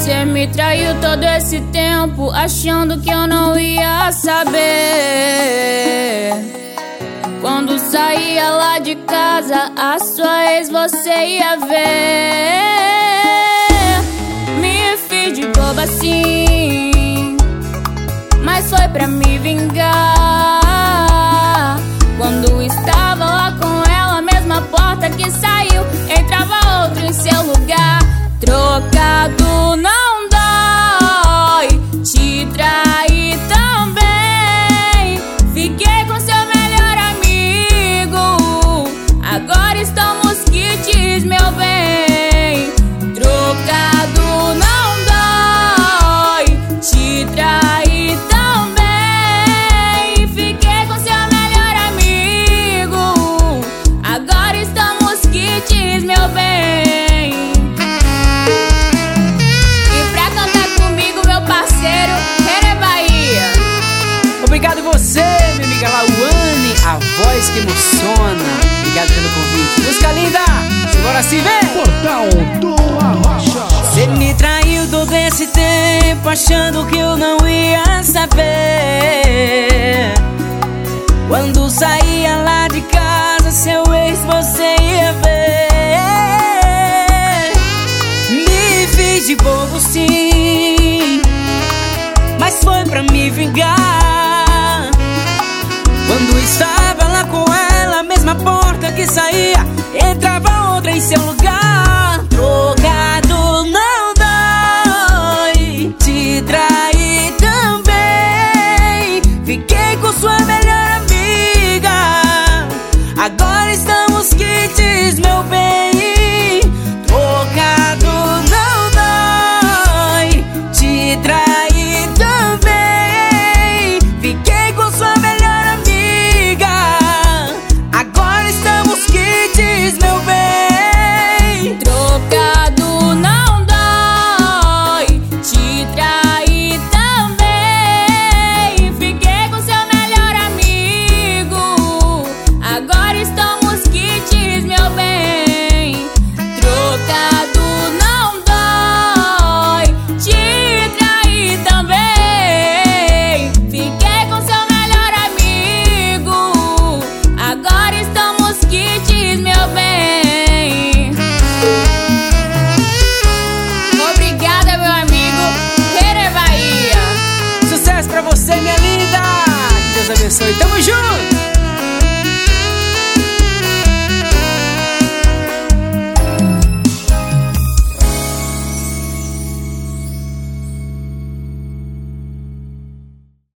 Você me traiu todo esse tempo, achando que eu não ia saber. Quando saía lá de casa, a sua ex você ia ver. Me fiz de boba assim, mas foi pra me vingar. Quando estava lá com ela, a mesma porta que saiu, entrava outro em seu lugar. Trocado não dói, te traí também. Fiquei com seu melhor amigo, agora estamos quites, meu bem. Trocado não dói, te traí também. Fiquei com seu melhor amigo, agora estamos quites, meu bem. Obrigado você, minha amiga Lauane, a voz que emociona. Obrigado pelo convite. Música linda, simbora assim, vem! Portal do Arrocha. Você me traiu todo esse tempo, achando que eu não ia saber. Quando saía lá de casa, seu ex você ia ver. Me fiz de bobo sim, mas foi pra me vingar. Quando estava lá com ela, a mesma porta que saía, entrava outra em seu lugar.